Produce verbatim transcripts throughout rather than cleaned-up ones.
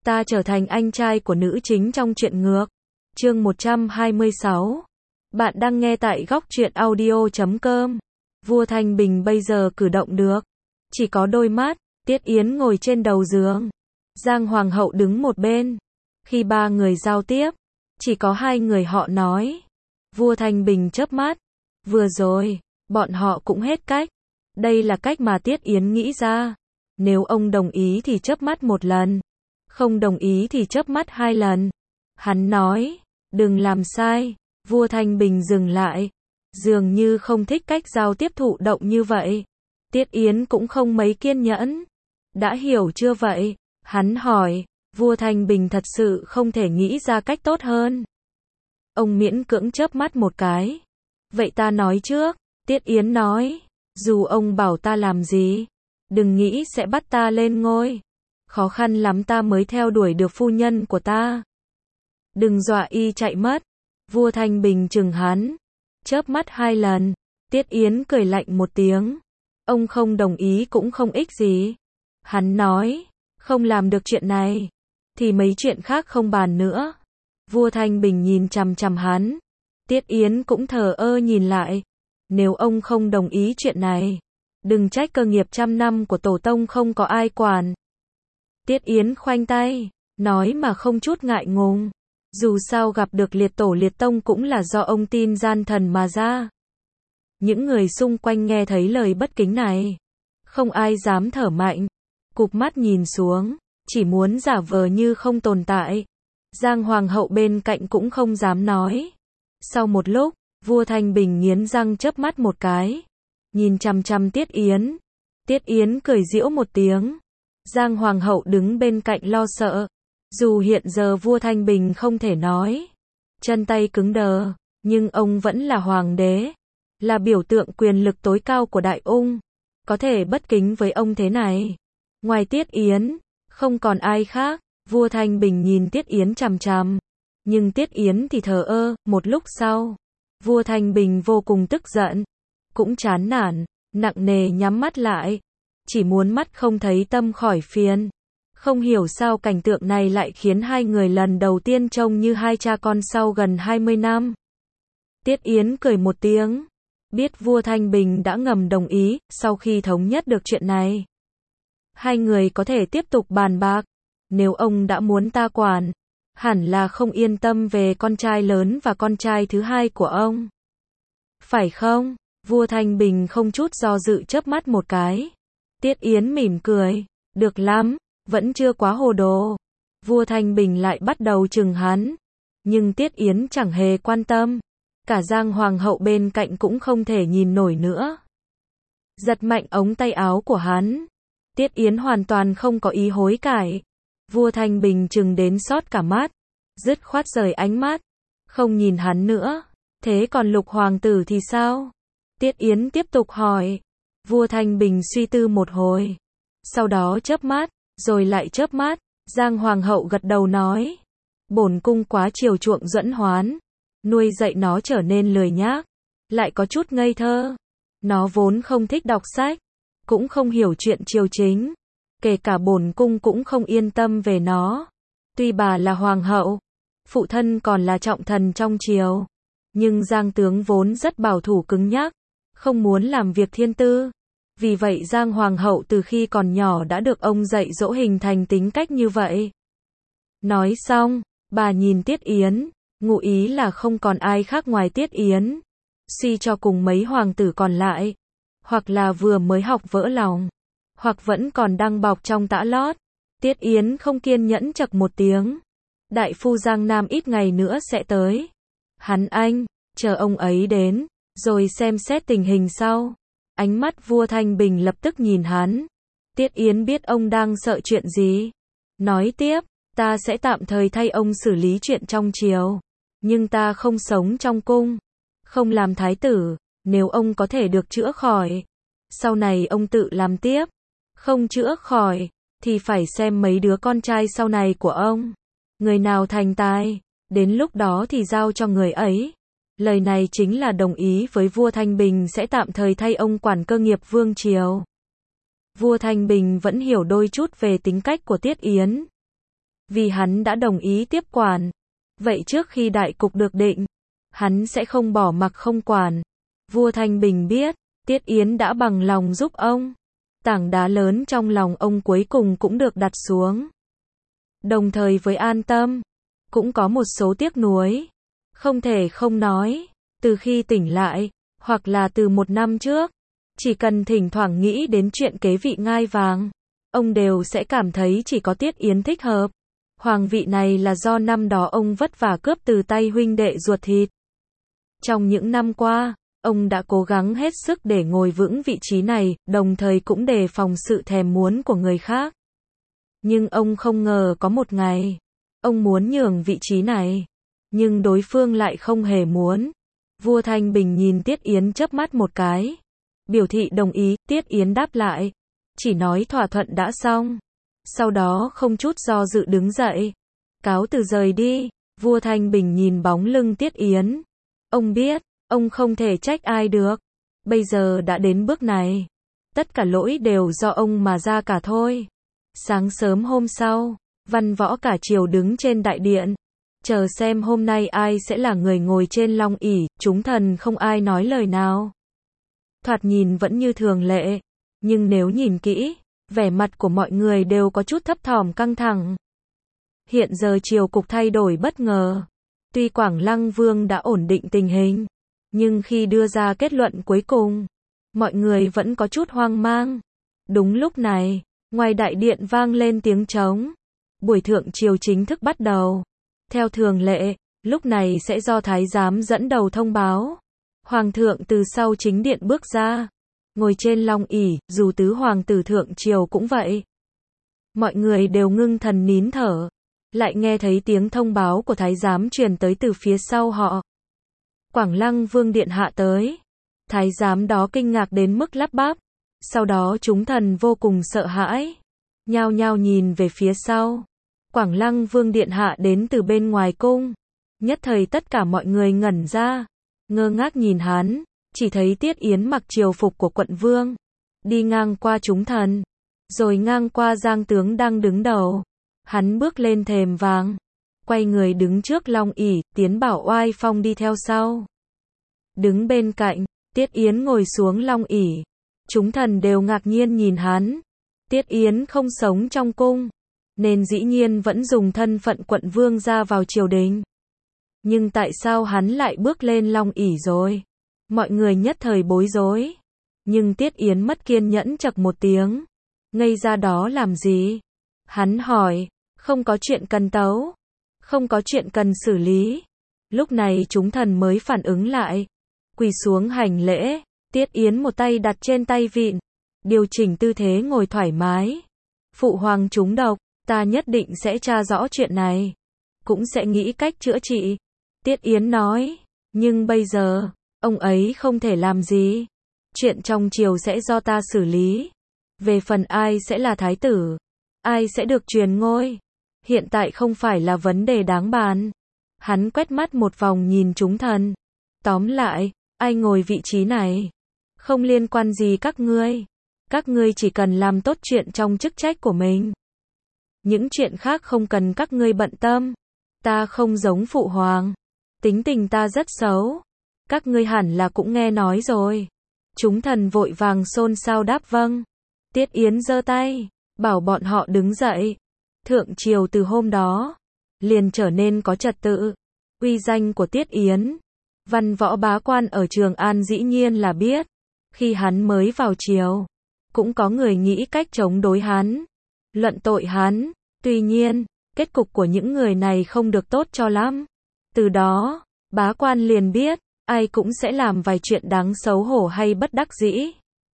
ta trở thành anh trai của nữ chính trong truyện ngược. Chương một trăm hai mươi sáu. Bạn đang nghe tại góc truyện audio chấm com. Vua Thanh Bình bây giờ cử động được. Chỉ có đôi mắt, Tiết Yến ngồi trên đầu giường. Giang Hoàng hậu đứng một bên. Khi ba người giao tiếp, chỉ có hai người họ nói. Vua Thanh Bình chớp mắt. Vừa rồi, bọn họ cũng hết cách. Đây là cách mà Tiết Yến nghĩ ra. Nếu ông đồng ý thì chớp mắt một lần. Không đồng ý thì chớp mắt hai lần. Hắn nói, đừng làm sai. Vua Thanh Bình dừng lại. Dường như không thích cách giao tiếp thụ động như vậy. Tiết Yến cũng không mấy kiên nhẫn. Đã hiểu chưa vậy? Hắn hỏi. Vua Thanh Bình thật sự không thể nghĩ ra cách tốt hơn. Ông miễn cưỡng chớp mắt một cái. Vậy ta nói trước. Tiết Yến nói. Dù ông bảo ta làm gì, đừng nghĩ sẽ bắt ta lên ngôi. Khó khăn lắm ta mới theo đuổi được phu nhân của ta. Đừng dọa y chạy mất. Vua Thanh Bình trừng hắn. Chớp mắt hai lần. Tiết Yến cười lạnh một tiếng. Ông không đồng ý cũng không ích gì. Hắn nói, không làm được chuyện này, thì mấy chuyện khác không bàn nữa. Vua Thanh Bình nhìn chằm chằm hắn. Tiết Yến cũng thờ ơ nhìn lại. Nếu ông không đồng ý chuyện này, đừng trách cơ nghiệp trăm năm của tổ tông không có ai quản. Tiết Yến khoanh tay, nói mà không chút ngại ngùng. Dù sao gặp được liệt tổ liệt tông cũng là do ông tin gian thần mà ra. Những người xung quanh nghe thấy lời bất kính này, không ai dám thở mạnh. Cụp mắt nhìn xuống, chỉ muốn giả vờ như không tồn tại. Giang Hoàng hậu bên cạnh cũng không dám nói. Sau một lúc, Vua Thanh Bình nghiến răng chớp mắt một cái. Nhìn chằm chằm Tiết Yến. Tiết Yến cười giễu một tiếng. Giang Hoàng hậu đứng bên cạnh lo sợ. Dù hiện giờ Vua Thanh Bình không thể nói. Chân tay cứng đờ. Nhưng ông vẫn là hoàng đế. Là biểu tượng quyền lực tối cao của Đại Ung. Có thể bất kính với ông thế này. Ngoài Tiết Yến, không còn ai khác. Vua Thanh Bình nhìn Tiết Yến chằm chằm. Nhưng Tiết Yến thì thờ ơ. Một lúc sau, Vua Thanh Bình vô cùng tức giận. Cũng chán nản, nặng nề nhắm mắt lại. Chỉ muốn mắt không thấy tâm khỏi phiền. Không hiểu sao cảnh tượng này lại khiến hai người lần đầu tiên trông như hai cha con sau gần hai mươi năm. Tiết Yến cười một tiếng. Biết Vua Thanh Bình đã ngầm đồng ý, sau khi thống nhất được chuyện này. Hai người có thể tiếp tục bàn bạc. Nếu ông đã muốn ta quản, hẳn là không yên tâm về con trai lớn và con trai thứ hai của ông. Phải không? Vua Thanh Bình không chút do dự chớp mắt một cái. Tiết Yến mỉm cười. Được lắm, vẫn chưa quá hồ đồ. Vua Thanh Bình lại bắt đầu chừng hắn. Nhưng Tiết Yến chẳng hề quan tâm. Cả Giang Hoàng hậu bên cạnh cũng không thể nhìn nổi nữa. Giật mạnh ống tay áo của hắn. Tiết Yến hoàn toàn không có ý hối cải. Vua Thanh Bình chừng đến xót cả mắt. Dứt khoát rời ánh mắt. Không nhìn hắn nữa. Thế còn Lục hoàng tử thì sao? Tiết Yến tiếp tục hỏi. Vua Thanh Bình suy tư một hồi. Sau đó chớp mắt, rồi lại chớp mắt. Giang Hoàng hậu gật đầu nói. Bổn cung quá chiều chuộng Duẫn Hoán. Nuôi dạy nó trở nên lười nhác. Lại có chút ngây thơ. Nó vốn không thích đọc sách. Cũng không hiểu chuyện triều chính. Kể cả bổn cung cũng không yên tâm về nó. Tuy bà là hoàng hậu, phụ thân còn là trọng thần trong triều. Nhưng Giang tướng vốn rất bảo thủ cứng nhắc. Không muốn làm việc thiên tư. Vì vậy Giang Hoàng hậu từ khi còn nhỏ đã được ông dạy dỗ hình thành tính cách như vậy. Nói xong, bà nhìn Tiết Yến. Ngụ ý là không còn ai khác ngoài Tiết Yến. Suy cho cùng mấy hoàng tử còn lại. Hoặc là vừa mới học vỡ lòng. Hoặc vẫn còn đang bọc trong tã lót. Tiết Yến không kiên nhẫn chậc một tiếng. Đại phu Giang Nam ít ngày nữa sẽ tới. Hắn anh, chờ ông ấy đến, rồi xem xét tình hình sau. Ánh mắt Vua Thanh Bình lập tức nhìn hắn. Tiết Yến biết ông đang sợ chuyện gì. Nói tiếp, ta sẽ tạm thời thay ông xử lý chuyện trong triều. Nhưng ta không sống trong cung. Không làm thái tử, nếu ông có thể được chữa khỏi. Sau này ông tự làm tiếp. Không chữa khỏi, thì phải xem mấy đứa con trai sau này của ông. Người nào thành tài, đến lúc đó thì giao cho người ấy. Lời này chính là đồng ý với Vua Thanh Bình sẽ tạm thời thay ông quản cơ nghiệp vương triều. Vua Thanh Bình vẫn hiểu đôi chút về tính cách của Tiết Yến. vì hắn đã đồng ý tiếp quản. Vậy trước khi đại cục được định, hắn sẽ không bỏ mặc không quản. Vua Thanh Bình biết, Tiết Yến đã bằng lòng giúp ông. Tảng đá lớn trong lòng ông cuối cùng cũng được đặt xuống. Đồng thời với an tâm, cũng có một số tiếc nuối. Không thể không nói, từ khi tỉnh lại, hoặc là từ một năm trước, chỉ cần thỉnh thoảng nghĩ đến chuyện kế vị ngai vàng, ông đều sẽ cảm thấy chỉ có Tiết Yến thích hợp. Hoàng vị này là do năm đó ông vất vả cướp từ tay huynh đệ ruột thịt. Trong những năm qua, ông đã cố gắng hết sức để ngồi vững vị trí này, đồng thời cũng đề phòng sự thèm muốn của người khác. Nhưng ông không ngờ có một ngày, ông muốn nhường vị trí này, nhưng đối phương lại không hề muốn. Vua Thanh Bình nhìn Tiết Yến chớp mắt một cái, biểu thị đồng ý. Tiết Yến đáp lại, chỉ nói thỏa thuận đã xong. Sau đó không chút do dự đứng dậy, cáo từ rời đi. Vua Thanh Bình nhìn bóng lưng Tiết Yến. Ông biết, ông không thể trách ai được. Bây giờ đã đến bước này, tất cả lỗi đều do ông mà ra cả thôi. Sáng sớm hôm sau, văn võ cả triều đứng trên đại điện, chờ xem hôm nay ai sẽ là người ngồi trên long ỷ. Chúng thần không ai nói lời nào. Thoạt nhìn vẫn như thường lệ, nhưng nếu nhìn kỹ, vẻ mặt của mọi người đều có chút thấp thỏm căng thẳng. Hiện giờ triều cục thay đổi bất ngờ. Tuy Quảng Lăng Vương đã ổn định tình hình, nhưng khi đưa ra kết luận cuối cùng, mọi người vẫn có chút hoang mang. Đúng lúc này, ngoài đại điện vang lên tiếng trống. Buổi thượng triều chính thức bắt đầu. Theo thường lệ, lúc này sẽ do thái giám dẫn đầu thông báo. Hoàng thượng từ sau chính điện bước ra, ngồi trên long ỷ, dù tứ hoàng tử thượng triều cũng vậy. Mọi người đều ngưng thần nín thở, lại nghe thấy tiếng thông báo của thái giám truyền tới từ phía sau họ. Quảng Lăng Vương điện hạ tới. Thái giám đó kinh ngạc đến mức lắp bắp. Sau đó chúng thần vô cùng sợ hãi, nhao nhao nhìn về phía sau. Quảng Lăng Vương điện hạ đến từ bên ngoài cung. Nhất thời tất cả mọi người ngẩn ra, ngơ ngác nhìn hắn, chỉ thấy Tiết Yến mặc triều phục của quận vương, đi ngang qua chúng thần, rồi ngang qua Giang tướng đang đứng đầu. Hắn bước lên thềm vàng, quay người đứng trước long ỷ, Tiến Bảo oai phong đi theo sau. Đứng bên cạnh, Tiết Yến ngồi xuống long ỷ. Chúng thần đều ngạc nhiên nhìn hắn. Tiết Yến không sống trong cung, nên dĩ nhiên vẫn dùng thân phận quận vương ra vào triều đình. Nhưng tại sao hắn lại bước lên long ỷ rồi? Mọi người nhất thời bối rối. Nhưng Tiết Yến mất kiên nhẫn chậc một tiếng. Ngây ra đó làm gì? Hắn hỏi, không có chuyện cần tấu, không có chuyện cần xử lý. Lúc này chúng thần mới phản ứng lại, quỳ xuống hành lễ. Tiết Yến một tay đặt trên tay vịn, điều chỉnh tư thế ngồi thoải mái. Phụ hoàng trúng độc, ta nhất định sẽ tra rõ chuyện này, cũng sẽ nghĩ cách chữa trị. Tiết Yến nói, nhưng bây giờ, ông ấy không thể làm gì. Chuyện trong triều sẽ do ta xử lý. Về phần ai sẽ là thái tử, ai sẽ được truyền ngôi, hiện tại không phải là vấn đề đáng bàn. Hắn quét mắt một vòng nhìn chúng thần. Tóm lại, ai ngồi vị trí này, không liên quan gì các ngươi. Các ngươi chỉ cần làm tốt chuyện trong chức trách của mình. Những chuyện khác không cần các ngươi bận tâm. Ta không giống phụ hoàng. Tính tình ta rất xấu. Các ngươi hẳn là cũng nghe nói rồi. Chúng thần vội vàng xôn xao đáp vâng. Tiết Yến giơ tay, bảo bọn họ đứng dậy. Thượng triều từ hôm đó, liền trở nên có trật tự. Uy danh của Tiết Yến, văn võ bá quan ở Trường An dĩ nhiên là biết. Khi hắn mới vào triều, cũng có người nghĩ cách chống đối hắn, luận tội hắn. Tuy nhiên, kết cục của những người này không được tốt cho lắm. Từ đó, bá quan liền biết, ai cũng sẽ làm vài chuyện đáng xấu hổ hay bất đắc dĩ.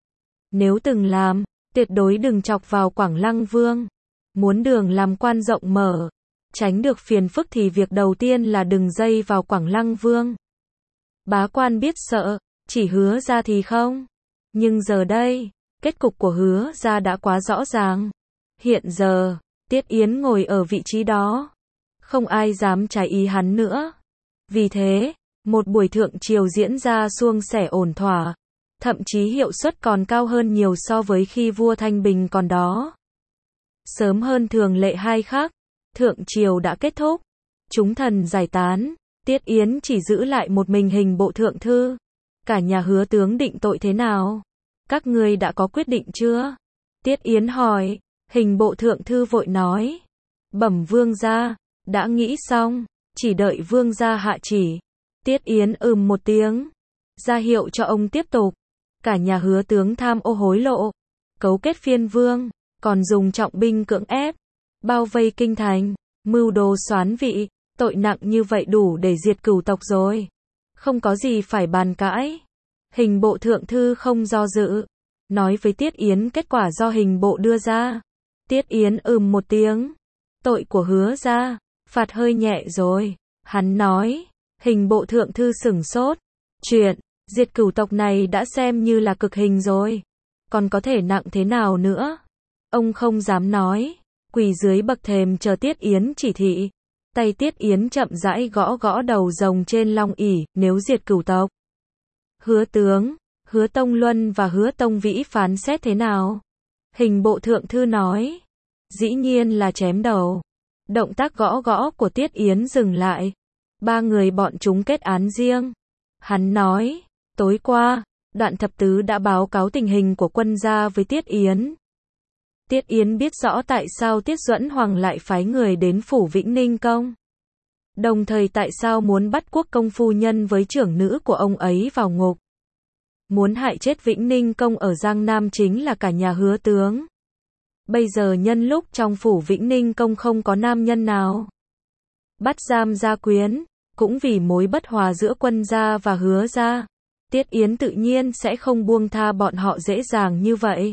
Nếu từng làm, tuyệt đối đừng chọc vào Quảng Lăng Vương. Muốn đường làm quan rộng mở, tránh được phiền phức thì việc đầu tiên là đừng dây vào Quảng Lăng Vương. Bá quan biết sợ, chỉ Hứa ra thì không. Nhưng giờ đây, kết cục của Hứa ra đã quá rõ ràng. Hiện giờ, Tiết Yến ngồi ở vị trí đó, không ai dám trái ý hắn nữa. Vì thế, một buổi thượng triều diễn ra suôn sẻ ổn thỏa, thậm chí hiệu suất còn cao hơn nhiều so với khi vua Thanh Bình còn đó. Sớm hơn thường lệ hai khắc, Thượng triều đã kết thúc, chúng thần giải tán, Tiết Yến chỉ giữ lại một mình Hình bộ thượng thư. Cả nhà Hứa tướng định tội thế nào? Các ngươi đã có quyết định chưa? Tiết Yến hỏi. Hình bộ thượng thư vội nói. Bẩm vương gia, đã nghĩ xong, chỉ đợi vương gia hạ chỉ. Tiết Yến ừm một tiếng, ra hiệu cho ông tiếp tục. Cả nhà Hứa tướng tham ô hối lộ, cấu kết phiên vương, còn dùng trọng binh cưỡng ép, bao vây kinh thành, mưu đồ soán vị, tội nặng như vậy đủ để diệt cửu tộc rồi. Không có gì phải bàn cãi. Hình bộ thượng thư không do dự, nói với Tiết Yến kết quả do hình bộ đưa ra. Tiết Yến ừm một tiếng. Tội của Hứa gia, phạt hơi nhẹ rồi. Hắn nói. Hình bộ thượng thư sửng sốt. Chuyện diệt cửu tộc này đã xem như là cực hình rồi, còn có thể nặng thế nào nữa? Ông không dám nói, quỳ dưới bậc thềm chờ Tiết Yến chỉ thị. Tay Tiết Yến chậm rãi gõ gõ đầu rồng trên long ỷ, nếu diệt cửu tộc. Hứa tướng, Hứa Tông Luân và Hứa Tông Vĩ phán xét thế nào? Hình bộ thượng thư nói. Dĩ nhiên là chém đầu. Động tác gõ gõ của Tiết Yến dừng lại. Ba người bọn chúng kết án riêng. Hắn nói. Tối qua, Đoạn Thập Tứ đã báo cáo tình hình của quân gia với Tiết Yến. Tiết Yến biết rõ tại sao Tiết Duẫn Hoàng lại phái người đến phủ Vĩnh Ninh Công. Đồng thời tại sao muốn bắt Quốc công phu nhân với trưởng nữ của ông ấy vào ngục. Muốn hại chết Vĩnh Ninh Công ở Giang Nam chính là cả nhà Hứa tướng. Bây giờ nhân lúc trong phủ Vĩnh Ninh Công không có nam nhân nào, bắt giam gia quyến, cũng vì mối bất hòa giữa quân gia và Hứa gia. Tiết Yến tự nhiên sẽ không buông tha bọn họ dễ dàng như vậy.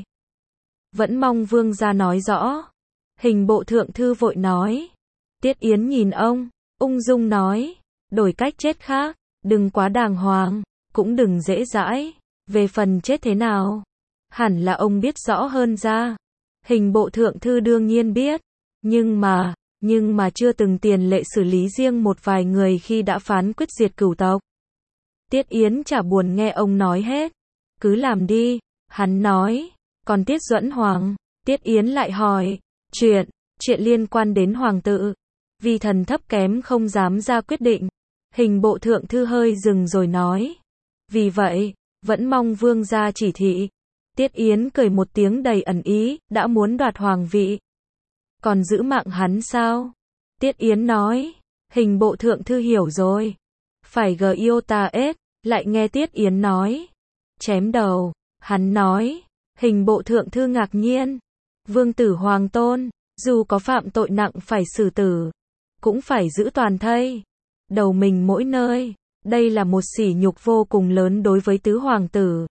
Vẫn mong vương gia nói rõ. Hình bộ thượng thư vội nói. Tiết Yến nhìn ông, ung dung nói. Đổi cách chết khác, đừng quá đàng hoàng, cũng đừng dễ dãi. Về phần chết thế nào, hẳn là ông biết rõ hơn ra. Hình bộ thượng thư đương nhiên biết. Nhưng mà, nhưng mà chưa từng tiền lệ xử lý riêng một vài người khi đã phán quyết diệt cửu tộc. Tiết Yến chả buồn nghe ông nói hết. Cứ làm đi, hắn nói. Còn Tiết Duẫn Hoàng, Tiết Yến lại hỏi. Chuyện, chuyện liên quan đến hoàng tự. Vì thần thấp kém không dám ra quyết định. Hình bộ thượng thư hơi dừng rồi nói. Vì vậy, vẫn mong vương gia chỉ thị. Tiết Yến cười một tiếng đầy ẩn ý, đã muốn đoạt hoàng vị. Còn giữ mạng hắn sao? Tiết Yến nói. Hình bộ thượng thư hiểu rồi. Phải gờ yêu ta ết, lại nghe Tiết Yến nói. Chém đầu, hắn nói. Hình bộ thượng thư ngạc nhiên. Vương tử hoàng tôn, dù có phạm tội nặng phải xử tử, cũng phải giữ toàn thây. Đầu mình mỗi nơi, đây là một sỉ nhục vô cùng lớn đối với tứ hoàng tử.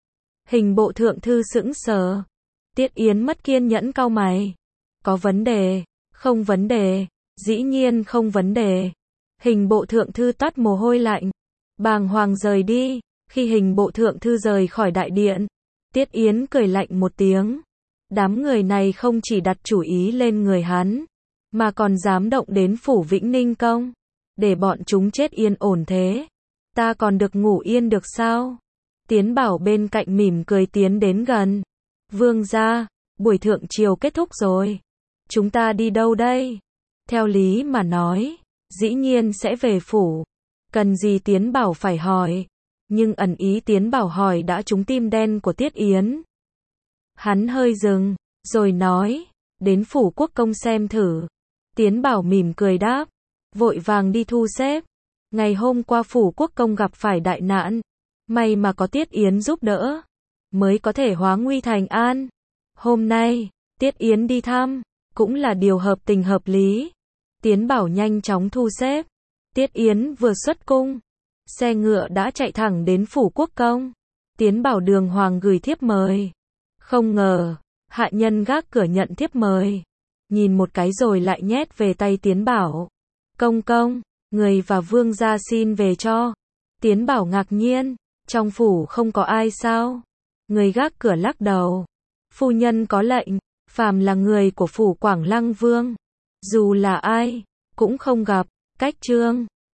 Hình bộ thượng thư sững sờ. Tiết Yến mất kiên nhẫn cau mày. Có vấn đề, không vấn đề, dĩ nhiên không vấn đề. Hình bộ thượng thư toát mồ hôi lạnh. Bàng hoàng rời đi. Khi hình bộ thượng thư rời khỏi đại điện, Tiết Yến cười lạnh một tiếng. Đám người này không chỉ đặt chủ ý lên người hắn, mà còn dám động đến phủ Vĩnh Ninh Công. Để bọn chúng chết yên ổn thế, ta còn được ngủ yên được sao? Tiến Bảo bên cạnh mỉm cười tiến đến gần. Vương gia, buổi thượng triều kết thúc rồi. Chúng ta đi đâu đây? Theo lý mà nói, dĩ nhiên sẽ về phủ. Cần gì Tiến Bảo phải hỏi? Nhưng ẩn ý Tiến Bảo hỏi đã trúng tim đen của Tiết Yến. Hắn hơi dừng, rồi nói, đến phủ quốc công xem thử. Tiến Bảo mỉm cười đáp, vội vàng đi thu xếp. Ngày hôm qua phủ quốc công gặp phải đại nạn, may mà có Tiết Yến giúp đỡ, mới có thể hóa nguy thành an. Hôm nay, Tiết Yến đi thăm, cũng là điều hợp tình hợp lý. Tiến Bảo nhanh chóng thu xếp. Tiết Yến vừa xuất cung, xe ngựa đã chạy thẳng đến phủ quốc công. Tiến Bảo đường hoàng gửi thiếp mời. Không ngờ, hạ nhân gác cửa nhận thiếp mời. Nhìn một cái rồi lại nhét về tay Tiến Bảo. Công công, người và vương gia xin về cho. Tiến Bảo ngạc nhiên, trong phủ không có ai sao? Người gác cửa lắc đầu. Phu nhân có lệnh, phàm là người của phủ Quảng Lăng Vương, dù là ai, cũng không gặp. Cách chương